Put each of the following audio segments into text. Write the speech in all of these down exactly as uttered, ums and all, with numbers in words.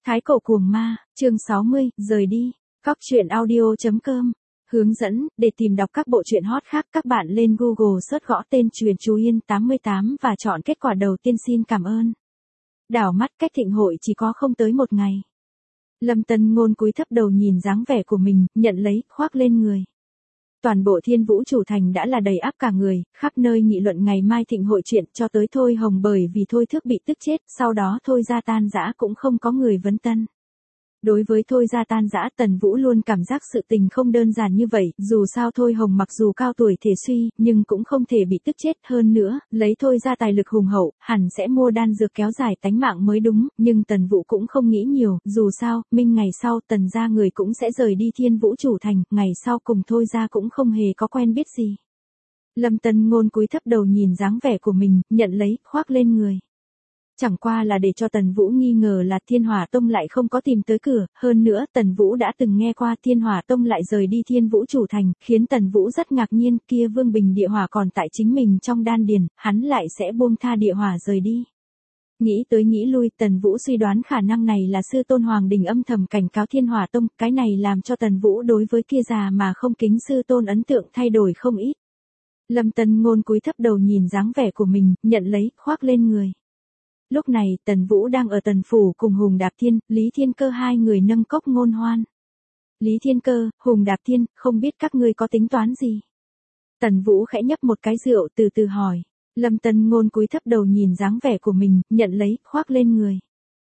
Thái cổ cuồng ma, chương sáu mươi, rời đi. Cóc truyện audio chấm com. Hướng dẫn, để tìm đọc các bộ truyện hot khác các bạn lên Google search gõ tên Truyện Chú Yên tám mươi tám và chọn kết quả đầu tiên. Xin cảm ơn. Đảo mắt cách thịnh hội chỉ có không tới một ngày. Lâm Tân Ngôn cúi thấp đầu nhìn dáng vẻ của mình, nhận lấy, khoác lên người. Toàn bộ Thiên Vũ Chủ Thành đã là đầy áp cả người, khắp nơi nghị luận ngày mai thịnh hội chuyện, cho tới Thôi Hồng bởi vì Thôi Thước bị tức chết, sau đó Thôi ra tan rã cũng không có người vấn tân. Đối với Thôi ra tan rã, Tần Vũ luôn cảm giác sự tình không đơn giản như vậy, dù sao Thôi Hồng mặc dù cao tuổi thể suy, nhưng cũng không thể bị tức chết. Hơn nữa, lấy Thôi ra tài lực hùng hậu, hẳn sẽ mua đan dược kéo dài tánh mạng mới đúng, nhưng Tần Vũ cũng không nghĩ nhiều, dù sao, minh ngày sau Tần gia người cũng sẽ rời đi Thiên Vũ Chủ Thành, ngày sau cùng Thôi ra cũng không hề có quen biết gì. Lâm Tân Ngôn cúi thấp đầu nhìn dáng vẻ của mình, nhận lấy, khoác lên người. Chẳng qua là để cho Tần Vũ nghi ngờ là Thiên Hỏa Tông lại không có tìm tới cửa, hơn nữa Tần Vũ đã từng nghe qua Thiên Hỏa Tông lại rời đi Thiên Vũ Chủ Thành, khiến Tần Vũ rất ngạc nhiên, kia Vương Bình địa hỏa còn tại chính mình trong đan điền, hắn lại sẽ buông tha địa hỏa rời đi. Nghĩ tới nghĩ lui, Tần Vũ suy đoán khả năng này là sư tôn Hoàng Đình âm thầm cảnh cáo Thiên Hỏa Tông, cái này làm cho Tần Vũ đối với kia già mà không kính sư tôn ấn tượng thay đổi không ít. Lâm Tân Ngôn cúi thấp đầu nhìn dáng vẻ của mình, nhận lấy, khoác lên người. Lúc này, Tần Vũ đang ở Tần Phủ cùng Hùng Đạp Thiên, Lý Thiên Cơ hai người nâng cốc ngôn hoan. Lý Thiên Cơ, Hùng Đạp Thiên, không biết các ngươi có tính toán gì? Tần Vũ khẽ nhấp một cái rượu từ từ hỏi. Lâm Tân Ngôn cúi thấp đầu nhìn dáng vẻ của mình, nhận lấy, khoác lên người.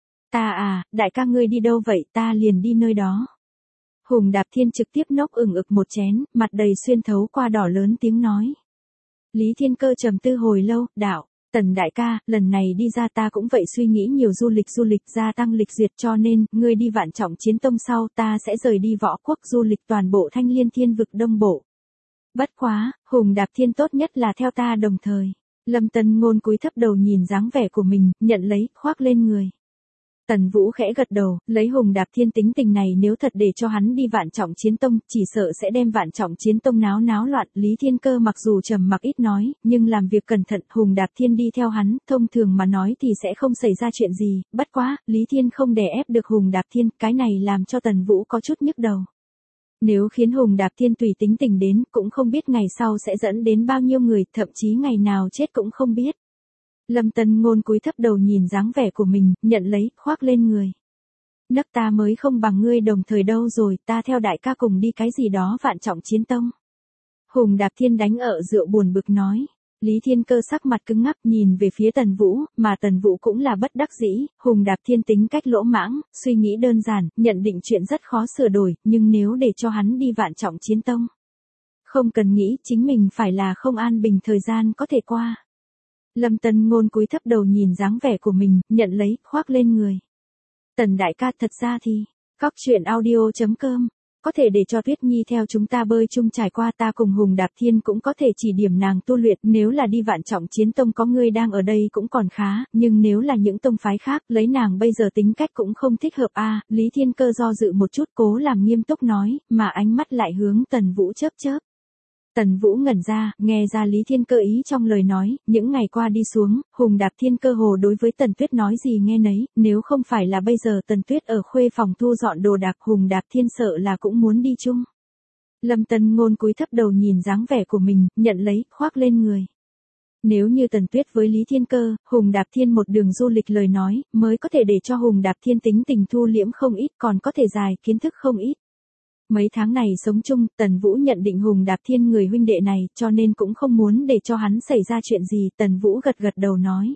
Ta à, đại ca ngươi đi đâu vậy, ta liền đi nơi đó. Hùng Đạp Thiên trực tiếp nốc ửng ực một chén, mặt đầy xuyên thấu qua đỏ lớn tiếng nói. Lý Thiên Cơ trầm tư hồi lâu, đạo. Tần đại ca, lần này đi ra ta cũng vậy suy nghĩ nhiều du lịch du lịch gia tăng lịch duyệt cho nên, ngươi đi Vạn Trọng Chiến Tông sau ta sẽ rời đi Võ Quốc du lịch toàn bộ Thanh Liên Thiên vực Đông Bộ. Bất quá, Hùng Đạp Thiên tốt nhất là theo ta đồng thời. Lâm Tân Ngôn cúi thấp đầu nhìn dáng vẻ của mình, nhận lấy, khoác lên người. Tần Vũ khẽ gật đầu, lấy Hùng Đạp Thiên tính tình này nếu thật để cho hắn đi Vạn Trọng Chiến Tông, chỉ sợ sẽ đem Vạn Trọng Chiến Tông náo náo loạn. Lý Thiên Cơ mặc dù trầm mặc ít nói, nhưng làm việc cẩn thận, Hùng Đạp Thiên đi theo hắn, thông thường mà nói thì sẽ không xảy ra chuyện gì, bất quá, Lý Thiên không đè ép được Hùng Đạp Thiên, cái này làm cho Tần Vũ có chút nhức đầu. Nếu khiến Hùng Đạp Thiên tùy tính tình đến, cũng không biết ngày sau sẽ dẫn đến bao nhiêu người, thậm chí ngày nào chết cũng không biết. Lâm Tân Ngôn cúi thấp đầu nhìn dáng vẻ của mình, nhận lấy, khoác lên người. Nấc ta mới không bằng ngươi đồng thời đâu rồi, ta theo đại ca cùng đi cái gì đó Vạn Trọng Chiến Tông. Hùng Đạp Thiên đánh ở rượu buồn bực nói. Lý Thiên Cơ sắc mặt cứng ngắc nhìn về phía Tần Vũ, mà Tần Vũ cũng là bất đắc dĩ, Hùng Đạp Thiên tính cách lỗ mãng, suy nghĩ đơn giản, nhận định chuyện rất khó sửa đổi, nhưng nếu để cho hắn đi Vạn Trọng Chiến Tông. Không cần nghĩ, chính mình phải là không an bình thời gian có thể qua. Lâm Tân Ngôn cúi thấp đầu nhìn dáng vẻ của mình, nhận lấy, khoác lên người. Tần đại ca, thật ra thì, cóc truyện audio chấm com, có thể để cho Tuyết Nhi theo chúng ta bơi chung trải qua, ta cùng Hùng Đạp Thiên cũng có thể chỉ điểm nàng tu luyện, nếu là đi Vạn Trọng Chiến Tông có ngươi đang ở đây cũng còn khá, nhưng nếu là những tông phái khác, lấy nàng bây giờ tính cách cũng không thích hợp a. À, Lý Thiên Cơ do dự một chút cố làm nghiêm túc nói, mà ánh mắt lại hướng Tần Vũ chớp chớp. Tần Vũ ngẩn ra, nghe ra Lý Thiên Cơ ý trong lời nói, những ngày qua đi xuống, Hùng Đạp Thiên cơ hồ đối với Tần Tuyết nói gì nghe nấy, nếu không phải là bây giờ Tần Tuyết ở khuê phòng thu dọn đồ đạc, Hùng Đạp Thiên sợ là cũng muốn đi chung. Lâm Tân Ngôn cúi thấp đầu nhìn dáng vẻ của mình, nhận lấy, khoác lên người. Nếu như Tần Tuyết với Lý Thiên Cơ, Hùng Đạp Thiên một đường du lịch lời nói, mới có thể để cho Hùng Đạp Thiên tính tình thu liễm không ít, còn có thể dài kiến thức không ít. Mấy tháng này sống chung, Tần Vũ nhận định Hùng Đạp Thiên người huynh đệ này, cho nên cũng không muốn để cho hắn xảy ra chuyện gì, Tần Vũ gật gật đầu nói.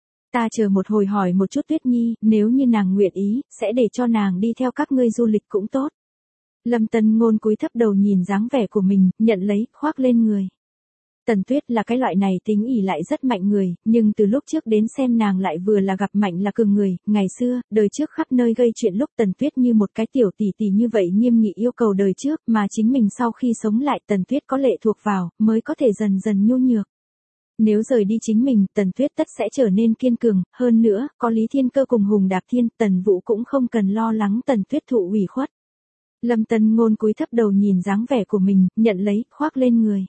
Ta chờ một hồi hỏi một chút Tuyết Nhi, nếu như nàng nguyện ý, sẽ để cho nàng đi theo các ngươi du lịch cũng tốt. Lâm Tân Ngôn cúi thấp đầu nhìn dáng vẻ của mình, nhận lấy, khoác lên người. Tần Tuyết là cái loại này tính ỷ lại rất mạnh người, nhưng từ lúc trước đến xem nàng lại vừa là gặp mạnh là cường người, ngày xưa, đời trước khắp nơi gây chuyện lúc Tần Tuyết như một cái tiểu tỷ tỷ như vậy nghiêm nghị yêu cầu đời trước, mà chính mình sau khi sống lại Tần Tuyết có lệ thuộc vào, mới có thể dần dần nhu nhược. Nếu rời đi chính mình, Tần Tuyết tất sẽ trở nên kiên cường, hơn nữa, có Lý Thiên Cơ cùng Hùng Đạp Thiên, Tần Vũ cũng không cần lo lắng Tần Tuyết thụ ủy khuất. Lâm Tân Ngôn cúi thấp đầu nhìn dáng vẻ của mình, nhận lấy, khoác lên người.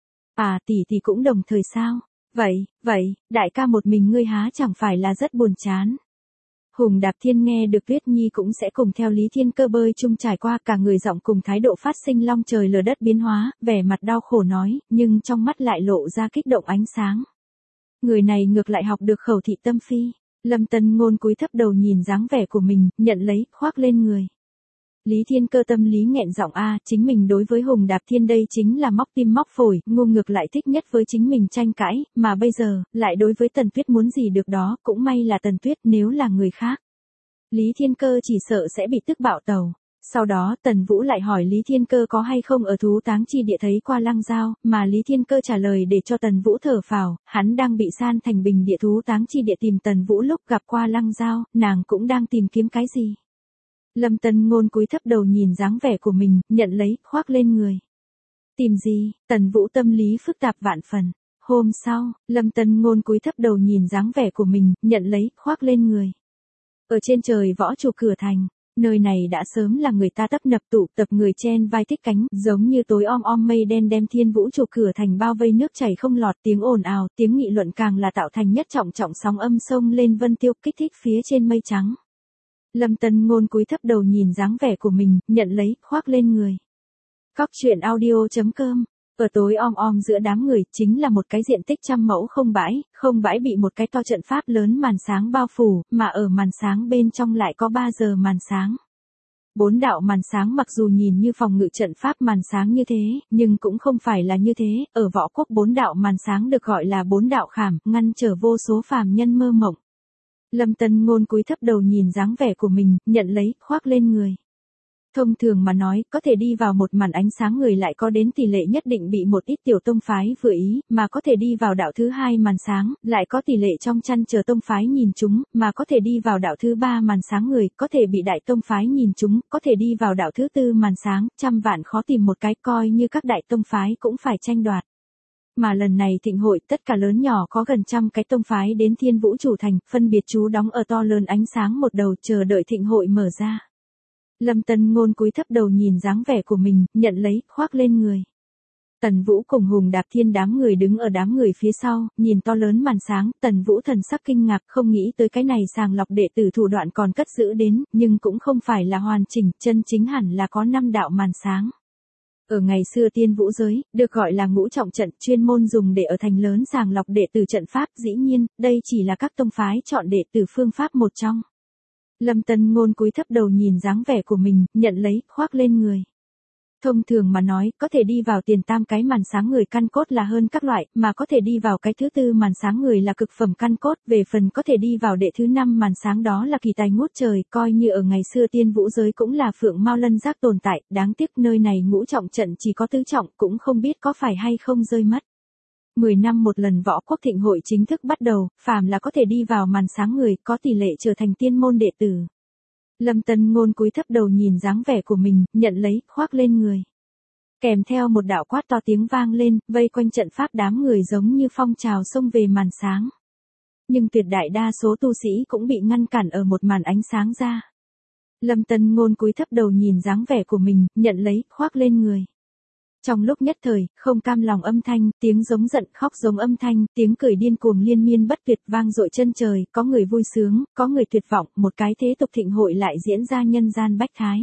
À, tỷ tỷ cũng đồng thời sao? Vậy, vậy, đại ca một mình ngươi há chẳng phải là rất buồn chán. Hùng Đạp Thiên nghe được Tuyết Nhi cũng sẽ cùng theo Lý Thiên Cơ bơi chung trải qua, cả người giọng cùng thái độ phát sinh long trời lở đất biến hóa, vẻ mặt đau khổ nói, nhưng trong mắt lại lộ ra kích động ánh sáng. Người này ngược lại học được khẩu thị tâm phi. Lâm Tân Ngôn cúi thấp đầu nhìn dáng vẻ của mình, nhận lấy, khoác lên người. Lý Thiên Cơ tâm lý nghẹn giọng a, chính mình đối với Hùng Đạp Thiên đây chính là móc tim móc phổi, ngu ngược lại thích nhất với chính mình tranh cãi, mà bây giờ, lại đối với Tần Tuyết muốn gì được đó, cũng may là Tần Tuyết, nếu là người khác. Lý Thiên Cơ chỉ sợ sẽ bị tức bạo tàu. Sau đó Tần Vũ lại hỏi Lý Thiên Cơ có hay không ở thú táng chi địa thấy qua Lăng Dao, mà Lý Thiên Cơ trả lời để cho Tần Vũ thở phào, hắn đang bị san thành bình địa thú táng chi địa tìm Tần Vũ lúc gặp qua Lăng Dao, nàng cũng đang tìm kiếm cái gì. Lâm Tân Ngôn cúi thấp đầu nhìn dáng vẻ của mình, nhận lấy, khoác lên người. Tìm gì? Tần Vũ tâm lý phức tạp vạn phần. Hôm sau, Lâm Tân Ngôn cúi thấp đầu nhìn dáng vẻ của mình, nhận lấy, khoác lên người. Ở trên trời võ trụ cửa thành, nơi này đã sớm là người ta tấp nập tụ tập người chen vai thích cánh, giống như tối om om mây đen đem thiên vũ trụ cửa thành bao vây nước chảy không lọt, tiếng ồn ào, tiếng nghị luận càng là tạo thành nhất trọng trọng sóng âm sông lên vân tiêu, kích thích phía trên mây trắng. Lâm Tân Ngôn cúi thấp đầu nhìn dáng vẻ của mình, nhận lấy, khoác lên người. Cóc truyện audio chấm com. Ở tối om om giữa đám người, chính là một cái diện tích trăm mẫu không bãi, không bãi bị một cái to trận pháp lớn màn sáng bao phủ, mà ở màn sáng bên trong lại có ba giờ màn sáng. Bốn đạo màn sáng mặc dù nhìn như phòng ngự trận pháp màn sáng như thế, nhưng cũng không phải là như thế, ở võ quốc bốn đạo màn sáng được gọi là bốn đạo khảm, ngăn trở vô số phàm nhân mơ mộng. Lâm Tân Ngôn cúi thấp đầu nhìn dáng vẻ của mình, nhận lấy, khoác lên người. Thông thường mà nói, có thể đi vào một màn ánh sáng người lại có đến tỷ lệ nhất định bị một ít tiểu tông phái vừa ý, mà có thể đi vào đạo thứ hai màn sáng, lại có tỷ lệ trong chăn chờ tông phái nhìn chúng, mà có thể đi vào đạo thứ ba màn sáng người, có thể bị đại tông phái nhìn chúng, có thể đi vào đạo thứ tư màn sáng, trăm vạn khó tìm một cái, coi như các đại tông phái cũng phải tranh đoạt. Mà lần này thịnh hội tất cả lớn nhỏ có gần trăm cái tông phái đến Thiên Vũ Chủ Thành, phân biệt trú đóng ở to lớn ánh sáng một đầu chờ đợi thịnh hội mở ra. Lâm Tân Ngôn cúi thấp đầu nhìn dáng vẻ của mình, nhận lấy, khoác lên người. Tần Vũ cùng Hùng Đạp Thiên đám người đứng ở đám người phía sau, nhìn to lớn màn sáng, Tần Vũ thần sắc kinh ngạc, không nghĩ tới cái này sàng lọc đệ tử thủ đoạn còn cất giữ đến, nhưng cũng không phải là hoàn chỉnh, chân chính hẳn là có năm đạo màn sáng. Ở ngày xưa Tiên Vũ giới, được gọi là ngũ trọng trận, chuyên môn dùng để ở thành lớn sàng lọc đệ tử trận pháp, dĩ nhiên, đây chỉ là các tông phái chọn đệ tử phương pháp một trong. Lâm Tân Ngôn cúi thấp đầu nhìn dáng vẻ của mình, nhận lấy, khoác lên người. Thông thường mà nói, có thể đi vào tiền tam cái màn sáng người căn cốt là hơn các loại, mà có thể đi vào cái thứ tư màn sáng người là cực phẩm căn cốt, về phần có thể đi vào đệ thứ năm màn sáng đó là kỳ tài ngút trời, coi như ở ngày xưa Tiên Vũ giới cũng là phượng mao lân giác tồn tại, đáng tiếc nơi này ngũ trọng trận chỉ có tứ trọng, cũng không biết có phải hay không rơi mất. mười năm một lần võ quốc thịnh hội chính thức bắt đầu, phàm là có thể đi vào màn sáng người, có tỷ lệ trở thành tiên môn đệ tử. Lâm Tân Ngôn cúi thấp đầu nhìn dáng vẻ của mình, nhận lấy, khoác lên người. Kèm theo một đạo quát to tiếng vang lên, vây quanh trận pháp đám người giống như phong trào xông về màn sáng. Nhưng tuyệt đại đa số tu sĩ cũng bị ngăn cản ở một màn ánh sáng ra. Lâm Tân Ngôn cúi thấp đầu nhìn dáng vẻ của mình, nhận lấy, khoác lên người. Trong lúc nhất thời, không cam lòng âm thanh, tiếng giống giận khóc giống âm thanh, tiếng cười điên cuồng liên miên bất tuyệt vang dội chân trời, có người vui sướng, có người tuyệt vọng, một cái thế tục thịnh hội lại diễn ra nhân gian bách thái.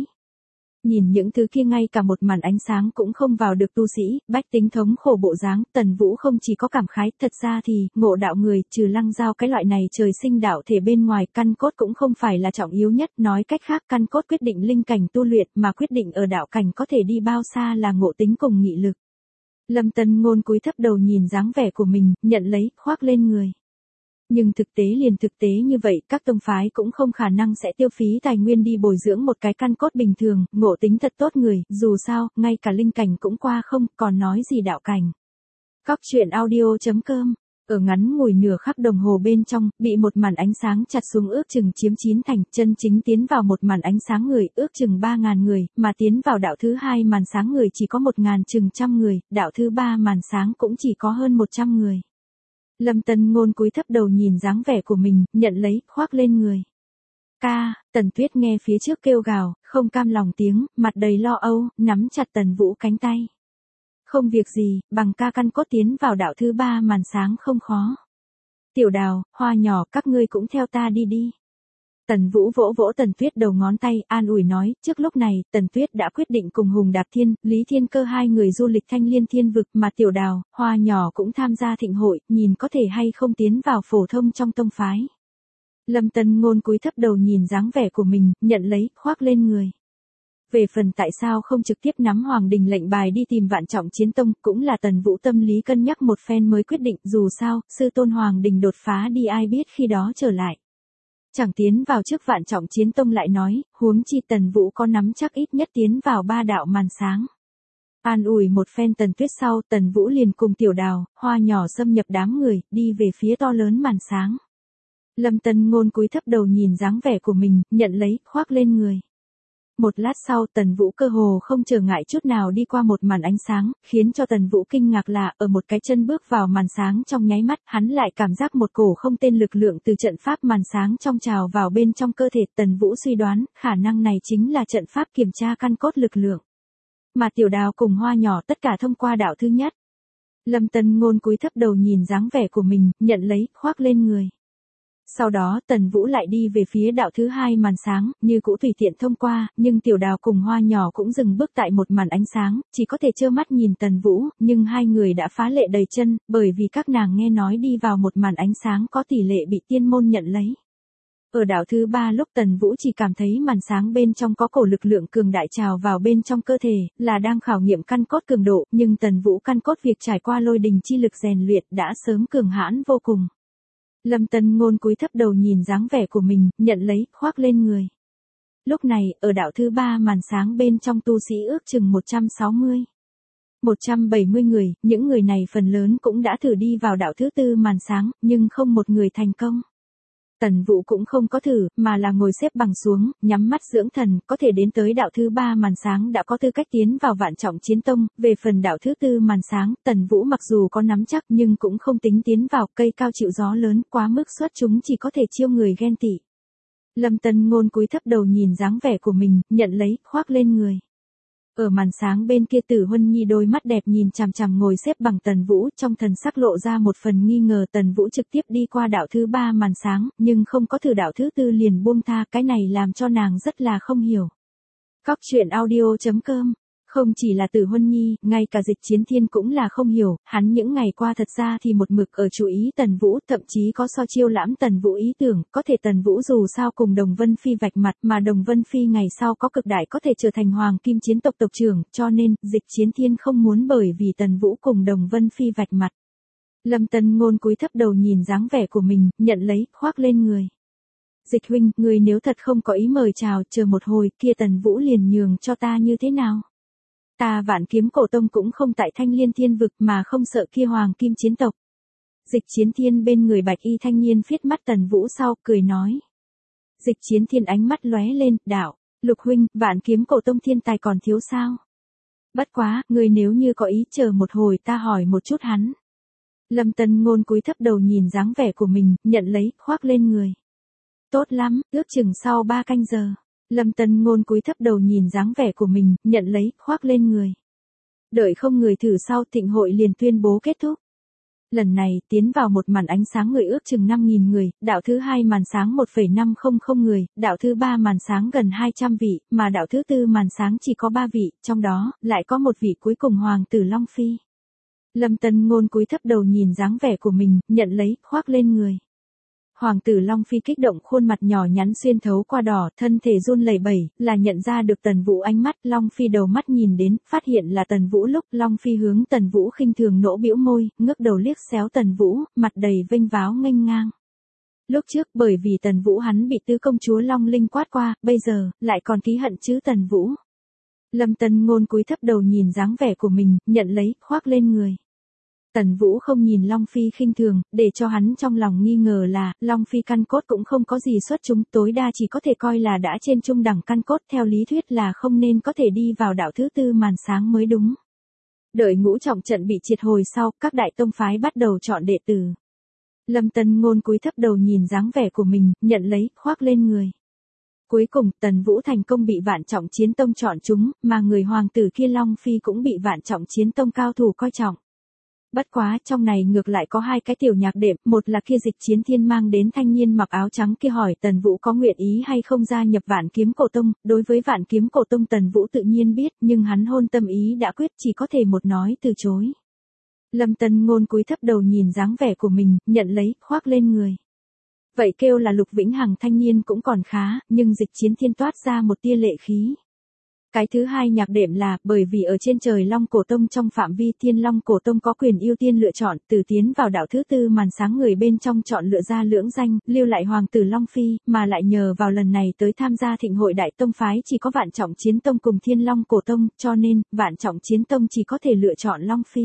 Nhìn những thứ kia ngay cả một màn ánh sáng cũng không vào được tu sĩ, bách tính thống khổ bộ dáng, Tần Vũ không chỉ có cảm khái, thật ra thì, ngộ đạo người, trừ Lăng Dao cái loại này trời sinh đạo thể bên ngoài, căn cốt cũng không phải là trọng yếu nhất, nói cách khác căn cốt quyết định linh cảnh tu luyện, mà quyết định ở đạo cảnh có thể đi bao xa là ngộ tính cùng nghị lực. Lâm Tân Ngôn cúi thấp đầu nhìn dáng vẻ của mình, nhận lấy, khoác lên người. Nhưng thực tế liền thực tế như vậy, các tông phái cũng không khả năng sẽ tiêu phí tài nguyên đi bồi dưỡng một cái căn cốt bình thường, ngộ tính thật tốt người, dù sao, ngay cả linh cảnh cũng qua không, còn nói gì đạo cảnh. Cóc truyện audio chấm com. Ở ngắn ngủi nửa khắc đồng hồ bên trong, bị một màn ánh sáng chặt xuống ước chừng chiếm chín thành, chân chính tiến vào một màn ánh sáng người, ước chừng ba ngàn người, mà tiến vào đạo thứ hai màn sáng người chỉ có một ngàn chừng trăm người, đạo thứ ba màn sáng cũng chỉ có hơn một trăm người. Lâm Tân Ngôn cúi thấp đầu nhìn dáng vẻ của mình, nhận lấy, khoác lên người. Ca, Tần Tuyết nghe phía trước kêu gào, không cam lòng tiếng, mặt đầy lo âu, nắm chặt Tần Vũ cánh tay. Không việc gì, bằng ca căn cốt tiến vào đạo thứ ba màn sáng không khó. Tiểu Đào, Hoa nhỏ, các ngươi cũng theo ta đi đi. Tần Vũ vỗ vỗ Tần Tuyết đầu ngón tay, an ủi nói, trước lúc này, Tần Tuyết đã quyết định cùng Hùng Đạp Thiên, Lý Thiên Cơ hai người du lịch Thanh Liên Thiên Vực, mà Tiểu Đào, Hoa Nhỏ cũng tham gia thịnh hội, nhìn có thể hay không tiến vào phổ thông trong tông phái. Lâm Tân Ngôn cúi thấp đầu nhìn dáng vẻ của mình, nhận lấy, khoác lên người. Về phần tại sao không trực tiếp nắm Hoàng Đình lệnh bài đi tìm Vạn Trọng Chiến Tông, cũng là Tần Vũ tâm lý cân nhắc một phen mới quyết định, dù sao, sư tôn Hoàng Đình đột phá đi ai biết khi đó trở lại. Chẳng tiến vào trước Vạn Trọng Chiến Tông lại nói, huống chi Tần Vũ có nắm chắc ít nhất tiến vào ba đạo màn sáng. An ủi một phen Tần Tuyết sau, Tần Vũ liền cùng Tiểu Đào, Hoa Nhỏ xâm nhập đám người, đi về phía to lớn màn sáng. Lâm Tân Ngôn cúi thấp đầu nhìn dáng vẻ của mình, nhận lấy, khoác lên người. Một lát sau, Tần Vũ cơ hồ không trở ngại chút nào đi qua một màn ánh sáng, khiến cho Tần Vũ kinh ngạc là, ở một cái chân bước vào màn sáng trong nháy mắt, hắn lại cảm giác một cổ không tên lực lượng từ trận pháp màn sáng trong trào vào bên trong cơ thể. Tần Vũ suy đoán, khả năng này chính là trận pháp kiểm tra căn cốt lực lượng. Mà Tiểu Đào cùng Hoa Nhỏ tất cả thông qua đạo thứ nhất. Lâm Tân Ngôn cúi thấp đầu nhìn dáng vẻ của mình, nhận lấy, khoác lên người. Sau đó Tần Vũ lại đi về phía đạo thứ hai màn sáng, như cũ tùy tiện thông qua, nhưng Tiểu Đào cùng Hoa Nhỏ cũng dừng bước tại một màn ánh sáng, chỉ có thể trơ mắt nhìn Tần Vũ, nhưng hai người đã phá lệ đầy chân, bởi vì các nàng nghe nói đi vào một màn ánh sáng có tỷ lệ bị tiên môn nhận lấy. Ở đạo thứ ba lúc Tần Vũ chỉ cảm thấy màn sáng bên trong có cổ lực lượng cường đại trào vào bên trong cơ thể, là đang khảo nghiệm căn cốt cường độ, nhưng Tần Vũ căn cốt việc trải qua lôi đình chi lực rèn luyện đã sớm cường hãn vô cùng. Lâm Tân Ngôn cúi thấp đầu nhìn dáng vẻ của mình, nhận lấy, khoác lên người. Lúc này, ở đạo thứ ba màn sáng bên trong tu sĩ ước chừng một trăm sáu mươi. một trăm bảy mươi người, những người này phần lớn cũng đã thử đi vào đạo thứ tư màn sáng, nhưng không một người thành công. Tần Vũ cũng không có thử, mà là ngồi xếp bằng xuống, nhắm mắt dưỡng thần, có thể đến tới đạo thứ ba màn sáng đã có tư cách tiến vào Vạn Trọng Chiến Tông. Về phần đạo thứ tư màn sáng, Tần Vũ mặc dù có nắm chắc nhưng cũng không tính tiến vào, cây cao chịu gió lớn, quá mức xuất chúng chỉ có thể chiêu người ghen tị. Lâm Tân Ngôn cúi thấp đầu nhìn dáng vẻ của mình, nhận lấy, khoác lên người. Ở màn sáng bên kia Tử Huân Nhi đôi mắt đẹp nhìn chằm chằm ngồi xếp bằng Tần Vũ, trong thần sắc lộ ra một phần nghi ngờ. Tần Vũ trực tiếp đi qua đạo thứ ba màn sáng, nhưng không có thử đạo thứ tư liền buông tha, cái này làm cho nàng rất là không hiểu. Cóc truyện audio chấm com. Không chỉ là Tử Huân Nhi, ngay cả Dịch Chiến Thiên cũng là không hiểu, hắn những ngày qua thật ra thì một mực ở chú ý Tần Vũ, thậm chí có so chiêu lãm Tần Vũ ý tưởng, có thể Tần Vũ dù sao cùng Đồng Vân Phi vạch mặt, mà Đồng Vân Phi ngày sau có cực đại có thể trở thành Hoàng Kim Chiến tộc tộc trưởng, cho nên, Dịch Chiến Thiên không muốn bởi vì Tần Vũ cùng Đồng Vân Phi vạch mặt. Lâm Tân Ngôn cúi thấp đầu nhìn dáng vẻ của mình, nhận lấy, khoác lên người. Dịch huynh, người nếu thật không có ý mời chào, chờ một hồi, kia Tần Vũ liền nhường cho ta như thế nào? Ta Vạn Kiếm Cổ Tông cũng không tại Thanh Liên Thiên Vực mà không sợ kia Hoàng Kim Chiến tộc. Dịch Chiến Thiên bên người bạch y thanh niên phiết mắt Tần Vũ sau, cười nói. Dịch Chiến Thiên ánh mắt lóe lên, đạo, Lục huynh, Vạn Kiếm Cổ Tông thiên tài còn thiếu sao? Bất quá, người nếu như có ý chờ một hồi ta hỏi một chút hắn. Lâm Tân Ngôn cúi thấp đầu nhìn dáng vẻ của mình, nhận lấy, khoác lên người. Tốt lắm, ước chừng sau ba canh giờ. Lâm Tân Ngôn cúi thấp đầu nhìn dáng vẻ của mình, nhận lấy, khoác lên người. Đợi không người thử sau, thịnh hội liền tuyên bố kết thúc. Lần này, tiến vào một màn ánh sáng người ước chừng năm nghìn người, đạo thứ hai màn sáng một phẩy năm không không người, đạo thứ ba màn sáng gần hai trăm vị, mà đạo thứ tư màn sáng chỉ có ba vị, trong đó, lại có một vị cuối cùng Hoàng tử Long Phi. Lâm Tân Ngôn cúi thấp đầu nhìn dáng vẻ của mình, nhận lấy, khoác lên người. Hoàng tử Long Phi kích động, khuôn mặt nhỏ nhắn xuyên thấu qua đỏ, thân thể run lẩy bẩy, là nhận ra được Tần Vũ ánh mắt. Long Phi đầu mắt nhìn đến, phát hiện là Tần Vũ lúc Long Phi hướng Tần Vũ khinh thường nỗ bĩu môi, ngước đầu liếc xéo Tần Vũ, mặt đầy vênh váo nghênh ngang. Lúc trước bởi vì Tần Vũ hắn bị tứ công chúa Long Linh quát qua, bây giờ, lại còn ký hận chứ Tần Vũ. Lâm Tân Ngôn cúi thấp đầu nhìn dáng vẻ của mình, nhận lấy, khoác lên người. Tần Vũ không nhìn Long Phi khinh thường, để cho hắn trong lòng nghi ngờ là, Long Phi căn cốt cũng không có gì xuất chúng, tối đa chỉ có thể coi là đã trên trung đẳng căn cốt, theo lý thuyết là không nên có thể đi vào đạo thứ tư màn sáng mới đúng. Đợi ngũ trọng trận bị triệt hồi sau, các đại tông phái bắt đầu chọn đệ tử. Lâm Tân Ngôn cúi thấp đầu nhìn dáng vẻ của mình, nhận lấy, khoác lên người. Cuối cùng, Tần Vũ thành công bị Vạn Trọng Chiến Tông chọn chúng, mà người hoàng tử kia Long Phi cũng bị Vạn Trọng Chiến Tông cao thủ coi trọng. Bất quá trong này ngược lại có hai cái tiểu nhạc đệm, một là kia Dịch Chiến Thiên mang đến thanh niên mặc áo trắng kia hỏi Tần Vũ có nguyện ý hay không gia nhập Vạn Kiếm Cổ Tông, đối với Vạn Kiếm Cổ Tông Tần Vũ tự nhiên biết, nhưng hắn hôn tâm ý đã quyết chỉ có thể một nói từ chối. Lâm Tân Ngôn cúi thấp đầu nhìn dáng vẻ của mình, nhận lấy, khoác lên người. Vậy kêu là Lục Vĩnh Hằng thanh niên cũng còn khá, nhưng Dịch Chiến Thiên toát ra một tia lệ khí. Cái thứ hai nhạc đệm là, bởi vì ở trên trời Long Cổ Tông trong phạm vi Thiên Long Cổ Tông có quyền ưu tiên lựa chọn, từ tiến vào đạo thứ tư màn sáng người bên trong chọn lựa ra lưỡng danh, lưu lại Hoàng tử Long Phi, mà lại nhờ vào lần này tới tham gia thịnh hội Đại Tông phái chỉ có Vạn Trọng Chiến Tông cùng Thiên Long Cổ Tông, cho nên, Vạn Trọng Chiến Tông chỉ có thể lựa chọn Long Phi.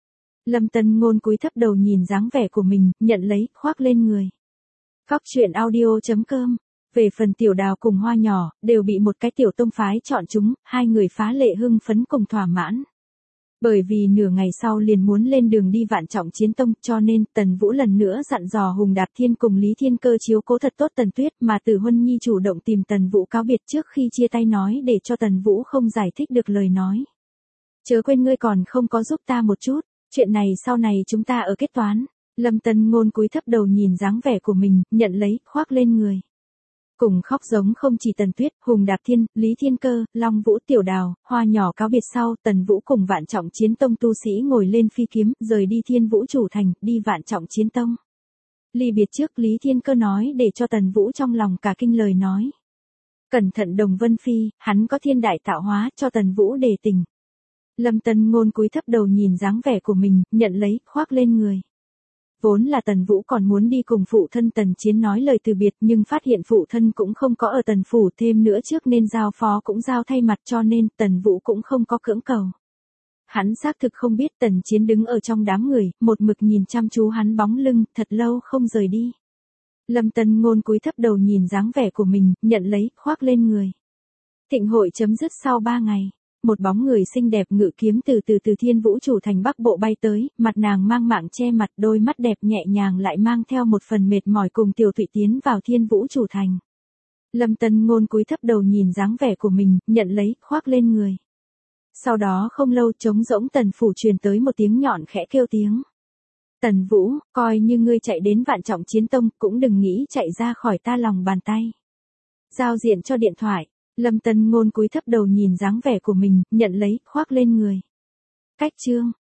Lâm Tân Ngôn cúi thấp đầu nhìn dáng vẻ của mình, nhận lấy, khoác lên người. Cóc truyện audio chấm com. Về phần Tiểu Đào cùng Hoa Nhỏ, đều bị một cái tiểu tông phái chọn chúng, hai người phá lệ hưng phấn cùng thỏa mãn. Bởi vì nửa ngày sau liền muốn lên đường đi Vạn Trọng Chiến Tông, cho nên Tần Vũ lần nữa dặn dò Hùng Đạt Thiên cùng Lý Thiên Cơ chiếu cố thật tốt Tần Tuyết, mà Từ Huân Nhi chủ động tìm Tần Vũ cáo biệt trước khi chia tay nói để cho Tần Vũ không giải thích được lời nói. Chớ quên ngươi còn không có giúp ta một chút, chuyện này sau này chúng ta ở kết toán. Lâm Tân Ngôn cúi thấp đầu nhìn dáng vẻ của mình, nhận lấy, khoác lên người. Cùng khóc giống không chỉ Tần Tuyết, Hùng Đạt Thiên, Lý Thiên Cơ, Long Vũ, Tiểu Đào, Hoa Nhỏ cáo biệt sau, Tần Vũ cùng Vạn Trọng Chiến Tông tu sĩ ngồi lên phi kiếm, rời đi Thiên Vũ Chủ Thành, đi Vạn Trọng Chiến Tông. Ly biệt trước Lý Thiên Cơ nói để cho Tần Vũ trong lòng cả kinh lời nói. Cẩn thận Đồng Vân Phi, hắn có thiên đại tạo hóa cho Tần Vũ đề tình. Lâm Tân Ngôn cúi thấp đầu nhìn dáng vẻ của mình, nhận lấy, khoác lên người. Vốn là Tần Vũ còn muốn đi cùng phụ thân Tần Chiến nói lời từ biệt, nhưng phát hiện phụ thân cũng không có ở Tần Phủ, thêm nữa trước nên giao phó cũng giao thay mặt, cho nên Tần Vũ cũng không có cưỡng cầu. Hắn xác thực không biết Tần Chiến đứng ở trong đám người, một mực nhìn chăm chú hắn bóng lưng, thật lâu không rời đi. Lâm Tân Ngôn cúi thấp đầu nhìn dáng vẻ của mình, nhận lấy, khoác lên người. Thịnh hội chấm dứt sau ba ngày. Một bóng người xinh đẹp ngự kiếm từ từ từ Thiên Vũ Chủ Thành Bắc Bộ bay tới, mặt nàng mang mạng che mặt, đôi mắt đẹp nhẹ nhàng lại mang theo một phần mệt mỏi cùng Tiểu Thụy tiến vào Thiên Vũ Chủ Thành. Lâm Tân Ngôn cúi thấp đầu nhìn dáng vẻ của mình, nhận lấy, khoác lên người. Sau đó không lâu trống rỗng Tần Phủ truyền tới một tiếng nhọn khẽ kêu tiếng. Tần Vũ, coi như ngươi chạy đến Vạn Trọng Chiến Tông, cũng đừng nghĩ chạy ra khỏi ta lòng bàn tay. Giao diện cho điện thoại. Lâm Tân Ngôn cúi thấp đầu nhìn dáng vẻ của mình, nhận lấy, khoác lên người. Cách chương.